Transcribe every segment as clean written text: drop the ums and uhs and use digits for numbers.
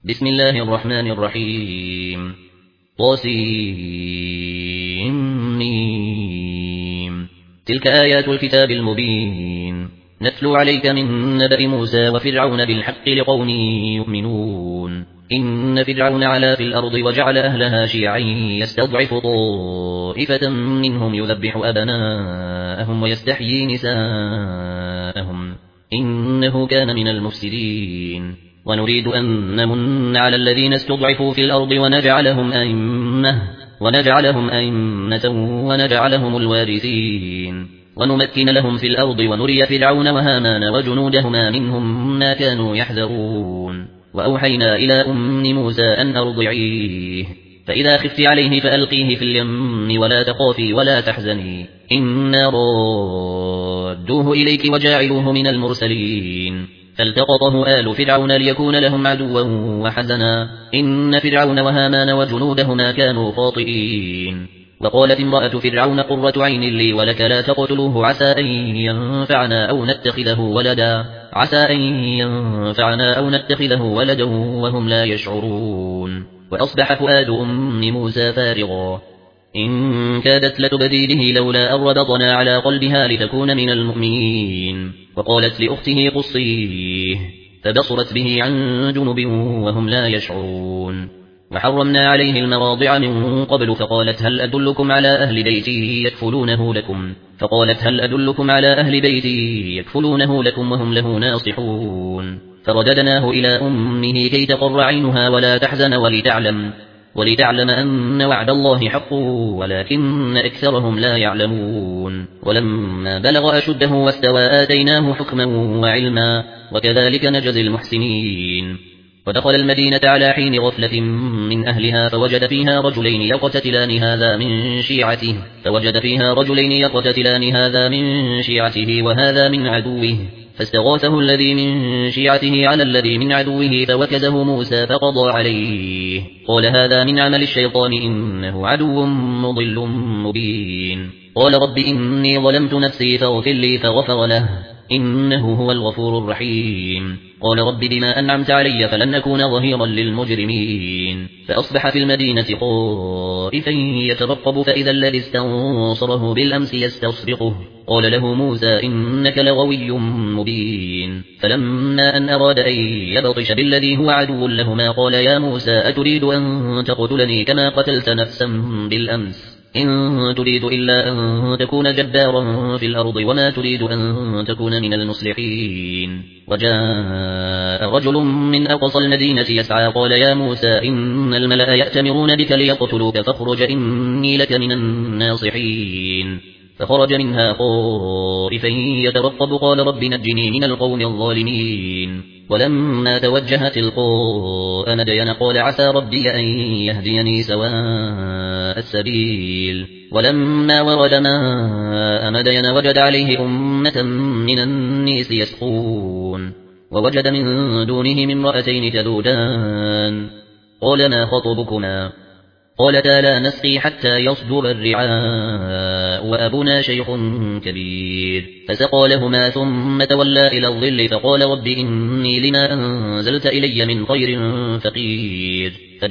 بسم الله الرحمن الرحيم طاسيم. تلك آيات الكتاب المبين نتلو عليك من نبأ موسى وفرعون بالحق لقوم يؤمنون. إن فرعون علا في الأرض وجعل أهلها شيعا يستضعف طائفة منهم يذبح أبناءهم ويستحيي نساءهم إنه كان من المفسدين. ونريد أن نمن على الذين استضعفوا في الأرض ونجعلهم أئمة ونجعلهم الوارثين ونمكن لهم في الأرض ونري فرعون وهامان وجنودهما منهم ما كانوا يحذرون. وأوحينا إلى أم موسى أن أرضعيه فإذا خفت عليه فألقيه في اليم ولا تخافي ولا تحزني إنا رادوه إليك وجاعلوه من المرسلين. فالتقطه آل فرعون ليكون لهم عدوا وحزنا إن فرعون وهامان وجنودهما كانوا خاطئين. وقالت امرأة فرعون قرة عين لي ولك لا تقتلوه عسى أن ينفعنا أو نتخذه ولدا وهم لا يشعرون. وأصبح فؤاد أم موسى فارغا إن كادت لتبدي به لولا أن ربطنا على قلبها لتكون من المؤمنين. وقالت لأخته قصيه فبصرت به عن جنب وهم لا يشعرون. وحرمنا عليه المراضع من قبل فقالت هل أدلكم على أهل بيتي يكفلونه لكم وهم له ناصحون. فرددناه إلى أمه كي تقر عينها ولا تحزن ولتعلم أن وعد الله حق ولكن أكثرهم لا يعلمون. ولما بلغ أشده واستوى آتيناه حكما وعلما وكذلك نجزي المحسنين. ودخل المدينة على حين غفلة من أهلها فوجد فيها رجلين يقتتلان هذا من شيعته وهذا من عدوه فاستغاثه الذي من شيعته على الذي من عدوه فوكزه موسى فقضى عليه قال هذا من عمل الشيطان إنه عدو مضل مبين. قال رب إني ظلمت نفسي فاغفر لي فغفر له إنه هو الغفور الرحيم. قال رب بما أنعمت علي فلن أكون ظهيرا للمجرمين. فأصبح في المدينة خائفا يترقب فإذا الذي استنصره بالأمس يستصرخه قال له موسى إنك لغوي مبين. فلما أن أراد أن يبطش بالذي هو عدو لهما قال يا موسى أتريد أن تقتلني كما قتلت نفسا بالأمس إن تريد إلا أن تكون جبارا في الأرض وما تريد أن تكون من المصلحين. وجاء رجل من أقصى المدينة يسعى قال يا موسى إن الملأ يأتمرون بك ليقتلوك فاخرج إني لك من الناصحين. فخرج منها خائفا يترقب قال رب نجني من القوم الظالمين. ولما توجه تلقاء مدين قال عسى ربي أن يهديني سواء السبيل. ولما ورد ماء مدين وجد عليه أمة من الناس يسقون ووجد من دونهم امرأتين تذودان قال ما خطبكما قالتا لا نسقي حتى يصدر الرعاء وأبونا شيخ كبير. فسقى لهما ثم تولى إلى الظل فقال رب إني لما أنزلت إلي من خير فقير.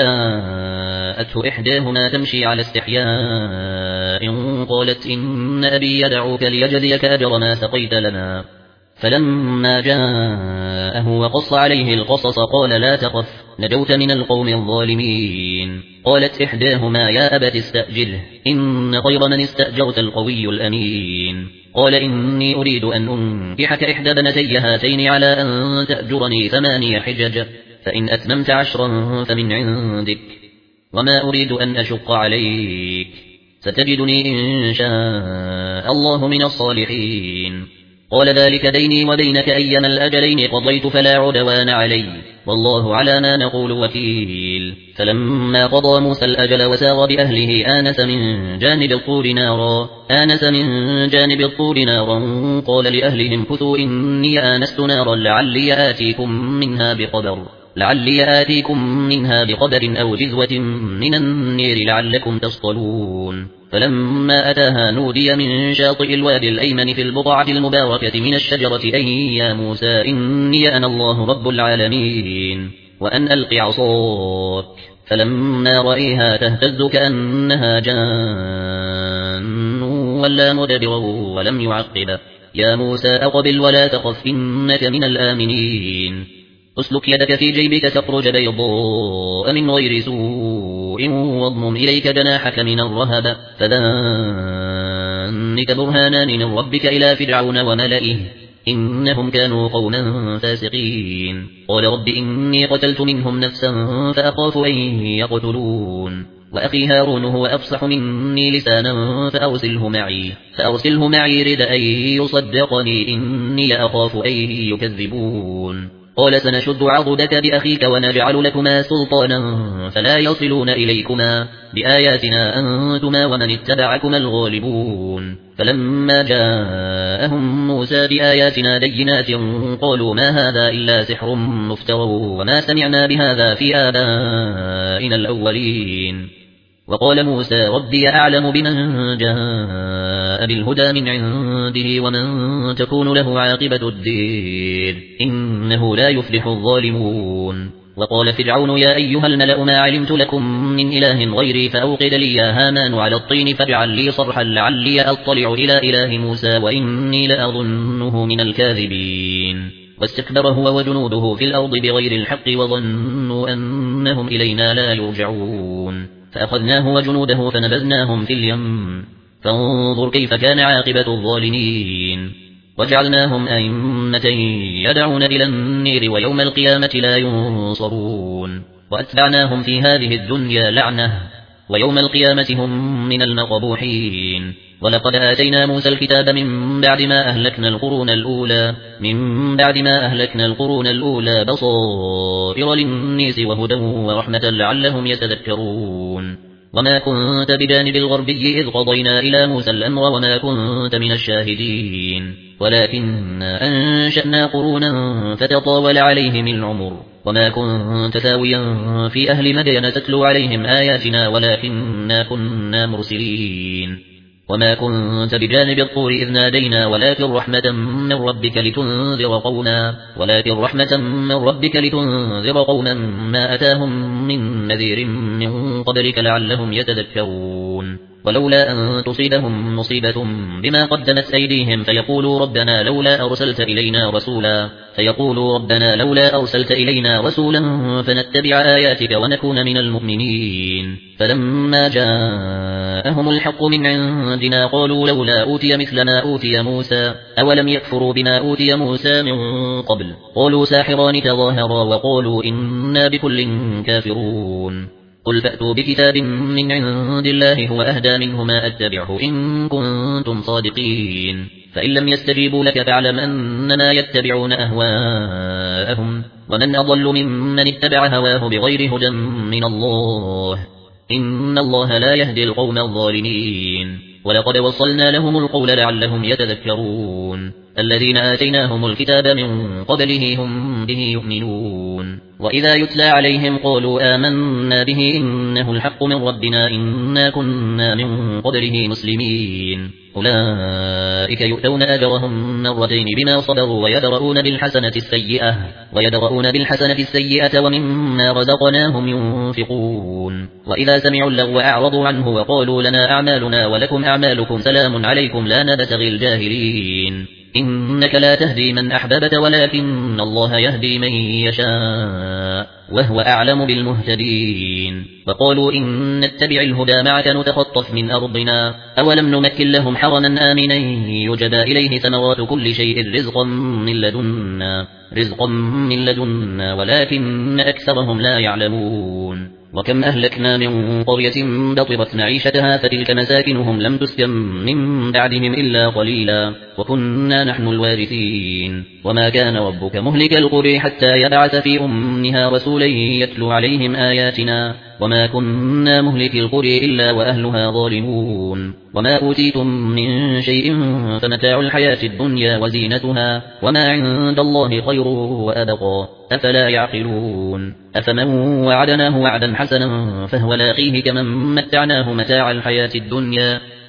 فجاءته إحداهما تمشي على استحياء قالت إن أبي يدعوك ليجزيك أجر ما سقيت لنا. فلما جاءه وقص عليه القصص قال لا تخف نجوت من القوم الظالمين. قالت إحداهما يا أبت استأجره إن خير من استأجرت القوي الأمين. قال إني أريد أن أنكحك إحدى بنتي هاتين على أن تأجرني 8 حجج فإن أتممت 10 فمن عندك وما أريد أن أشق عليك ستجدني إن شاء الله من الصالحين. قال ذلك بيني وبينك أيما الأجلين قضيت فلا عدوان علي والله على ما نقول وكيل. فلما قضى موسى الأجل وسار بأهله آنس من جانب الطور نارا قال لأهلهم كثوا إني آنست نارا لعلي آتيكم منها بقبر أو جزوة من النير لعلكم تصطلون. فلما أتاها نودي من شاطئ الوادي الأيمن في البقعة المباركة من الشجرة أي يا موسى إني أنا الله رب العالمين. وأن ألق عصاك، فلما رأيها تهتز كأنها جان ولا مدبرا ولم يعقب. يا موسى أقبل ولا تخف إنك من الآمنين. اسلك يدك في جيبك تخرج بيضاء من غير سوء واضمم إليك جناحك من الرهب فذلك برهانان من ربك إلى فرعون وملئه إنهم كانوا قوما فاسقين. قال رب إني قتلت منهم نفسا فأخاف أن يقتلون وأخي هارون هو أفصح مني لسانا فأرسله معي رد أن يصدقني إني أخاف أن يكذبون. قال سنشد عضدك بأخيك ونجعل لكما سلطانا فلا يصلون إليكما بآياتنا أنتما ومن اتبعكما الغالبون. فلما جاءهم موسى بآياتنا بينات قالوا ما هذا إلا سحر مفترى وما سمعنا بهذا في آبائنا الأولين. وقال موسى ربي أعلم بمن جاء بالهدى من عنده ومن تكون له عاقبة الدير إنه لا يفلح الظالمون. وقال فرعون يا أيها الملأ ما علمت لكم من إله غيري فأوقد لي يا هامان على الطين فاجعل لي صرحا لعلي أطلع إلى إله موسى وإني لأظنه من الكاذبين. واستكبر هو وجنوده في الأرض بغير الحق وظنوا أنهم إلينا لا يرجعون فأخذناه وجنوده فنبذناهم في اليم فانظر كيف كان عاقبة الظالمين. وجعلناهم أئمة يدعون إلى النير ويوم القيامة لا ينصرون وأتبعناهم في هذه الدنيا لعنة ويوم القيامة هم من المقبوحين. ولقد آتينا موسى الكتاب من بعد ما أهلكنا القرون الأولى بصائر للناس وهدى ورحمة لعلهم يتذكرون. وما كنت بجانب الغربي إذ قضينا إلى موسى الأمر وما كنت من الشاهدين ولكننا أنشأنا قرونا فتطاول عليهم العمر وما كنت ثاويا في أهل مدين تتلو عليهم آياتنا ولكننا كنا مرسلين. وما كنت بجانب الطور إذ نادينا ولكن رحمة من ربك لتنذر قوما ما أتاهم من نذير من قبلك لعلهم يتذكرون. ولولا أن تصيبهم مصيبة بما قدمت أيديهم فيقولوا ربنا لولا أرسلت إلينا رسولا فنتبع آياتك ونكون من المؤمنين. فلما جاءهم الحق من عندنا قالوا لولا أوتي مثل ما أوتي موسى أولم يكفروا بما أوتي موسى من قبل قالوا ساحران تظاهرا وقالوا إنا بكل كافرون. قل فأتوا بكتاب من عند الله هو أهدى منهما أتبعه إن كنتم صادقين فإن لم يستجيبوا لك فاعلم أنما يتبعون أهواءهم ومن أضل ممن اتبع هواه بغير هدى من الله إن الله لا يهدي القوم الظالمين. ولقد وصلنا لهم القول لعلهم يتذكرون. الذين آتيناهم الكتاب من قبله هم به يؤمنون. وإذا يتلى عليهم قالوا آمنا به إنه الحق من ربنا إنا كنا من قبله مسلمين. أولئك يؤتون أجرهم مرتين بما صبروا ويدرؤون بالحسنة السيئة ومما رزقناهم ينفقون. وإذا سمعوا اللغو أعرضوا عنه وقالوا لنا أعمالنا ولكم أعمالكم سلام عليكم لا نبتغي الجاهلين. إنك لا تهدي من أحببت ولكن الله يهدي من يشاء وهو أعلم بالمهتدين. وقالوا إن نتبع الهدى معك نتخطف من أرضنا أولم نمكن لهم حرما آمنا يجبى إليه ثمرات كل شيء رزقا من لدنا ولكن أكثرهم لا يعلمون. وكم أهلكنا من قرية بطرت معيشتها فتلك مساكنهم لم تسكن من بعدهم إلا قليلا وكنا نحن الوارثين. وما كان ربك مهلك القرى حتى يبعث في أمها رسولا يتلو عليهم آياتنا وما كنا مهلك القرى إلا وأهلها ظالمون. وما أوتيتم من شيء فمتاع الحياة الدنيا وزينتها وما عند الله خير وأبقى أفلا يعقلون. أفمن وعدناه وعدا حسنا فهو لاقيه كمن متعناه متاع الحياة الدنيا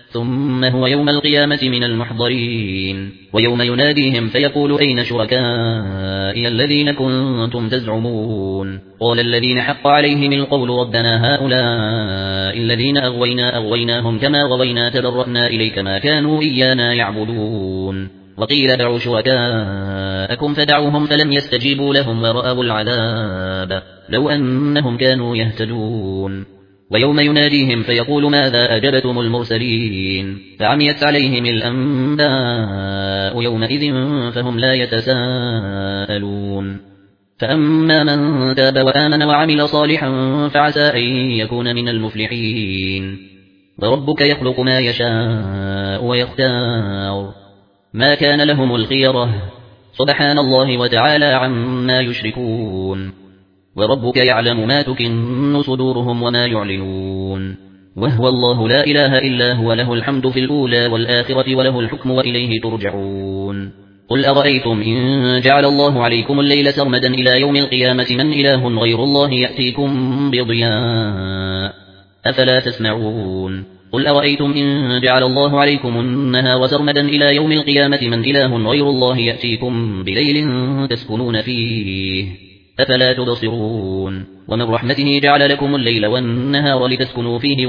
ثم هو يوم القيامة من المحضرين ويوم يناديهم فيقول أين شركائي الذين كنتم تزعمون قال الذين حق عليهم القول ربنا هؤلاء الذين أغويناهم كما غوينا تبرأنا إليك ما كانوا إيانا يعبدون وقيل دعوا شركاءكم فدعوهم فلم يستجيبوا لهم ورأوا العذاب لو أنهم كانوا يهتدون ويوم يناديهم فيقول ماذا أجبتم المرسلين فعميت عليهم الأنباء يومئذ فهم لا يتساءلون فأما من تاب وآمن وعمل صالحا فعسى أن يكون من المفلحين وربك يخلق ما يشاء ويختار ما كان لهم الخيرة سبحان الله وتعالى عما يشركون وربك يعلم ما تكن صدورهم وما يعلنون وهو الله لا إله إلا هو له الحمد في الأولى والآخرة وله الحكم وإليه ترجعون قل أرأيتم إن جعل الله عليكم الليل سرمدا إلى يوم القيامة من إله غير الله يأتيكم بضياء أفلا تسمعون قل أرأيتم إن جعل الله عليكم النهار سرمدا إلى يوم القيامة من إله غير الله يأتيكم بليل تسكنون فيه أفلا تبصرون ومن رحمته جعل لكم الليل والنهار لتسكنوا فيه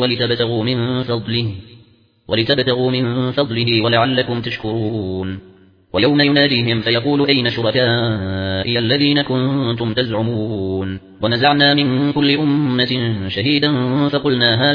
ولتبتغوا من فضله ولعلكم تشكرون ويوم يناديهم فيقول أين شركائي الذين كنتم تزعمون ونزعنا من كل أمة شهيدا فقلنا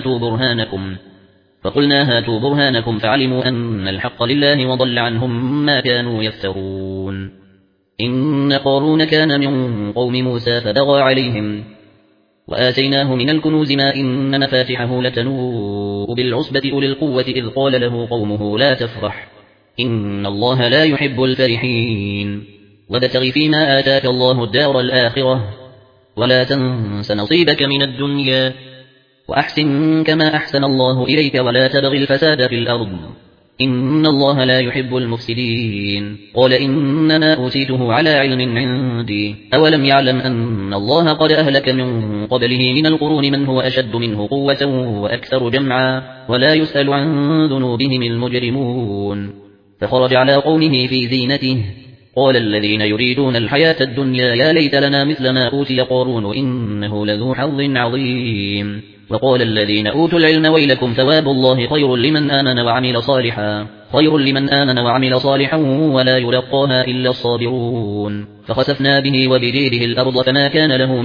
هاتوا برهانكم فعلموا أن الحق لله وضل عنهم ما كانوا يفترون إن قارون كان من قوم موسى فبغى عليهم وآتيناه من الكنوز ما إن مفاتحه لتنوء بالعصبة أولي القوة إذ قال له قومه لا تفرح إن الله لا يحب الفرحين وابتغ فيما آتاك الله الدار الآخرة ولا تنس نصيبك من الدنيا وأحسن كما أحسن الله إليك ولا تبغ الفساد في الأرض إن الله لا يحب المفسدين قال إنما أوتيته على علم عندي أولم يعلم أن الله قد أهلك من قبله من القرون من هو أشد منه قوة وأكثر جمعا ولا يسأل عن ذنوبهم المجرمون فخرج على قومه في زينته قال الذين يريدون الحياة الدنيا يا ليت لنا مثل ما أوتي قارون إنه لذو حظ عظيم وقال الذين أوتوا العلم ويلكم ثواب الله خير لمن آمن وعمل صالحا ولا يلقاها إلا الصابرون فخسفنا به وبديره الأرض فما كان له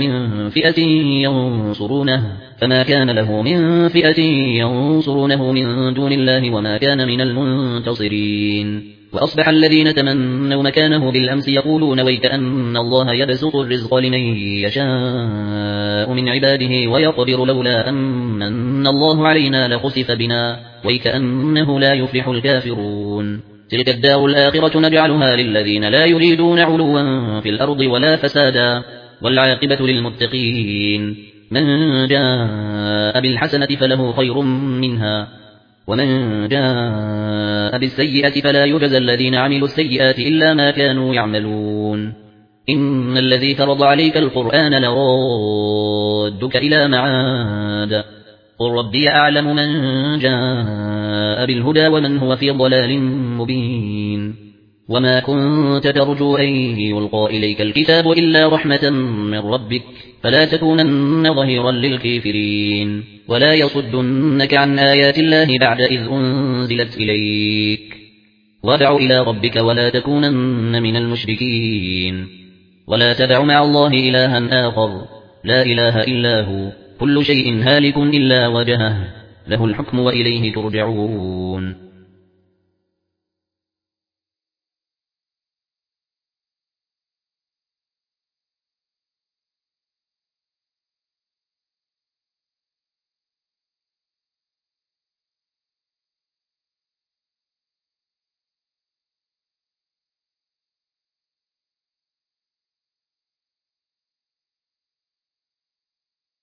من فئة ينصرونه من دون الله وما كان من المنتصرين وأصبح الذين تمنوا مكانه بالأمس يقولون ويكأن الله يبسط الرزق لمن يشاء من عباده ويقدر لولا أمن الله علينا لخسف بنا ويكأنه لا يفلح الكافرون تلك الدار الآخرة نجعلها للذين لا يريدون علوا في الأرض ولا فسادا والعاقبة للمتقين من جاء بالحسنة فله خير منها ومن جاء بالسيئة فلا يجزى الذين عملوا السيئات إلا ما كانوا يعملون إن الذي فرض عليك القرآن لرادك إلى معاد قل ربي أعلم من جاء بالهدى ومن هو في ضلال مبين وما كنت ترجو أن يلقى إليك الكتاب إلا رحمة من ربك فلا تكونن ظهيرا للكافرين ولا يصدنك عن آيات الله بعد إذ أنزلت إليك وادع إلى ربك ولا تكونن من المشركين ولا تدع مع الله إلها آخر لا إله إلا هو كل شيء هالك إلا وجهه له الحكم وإليه ترجعون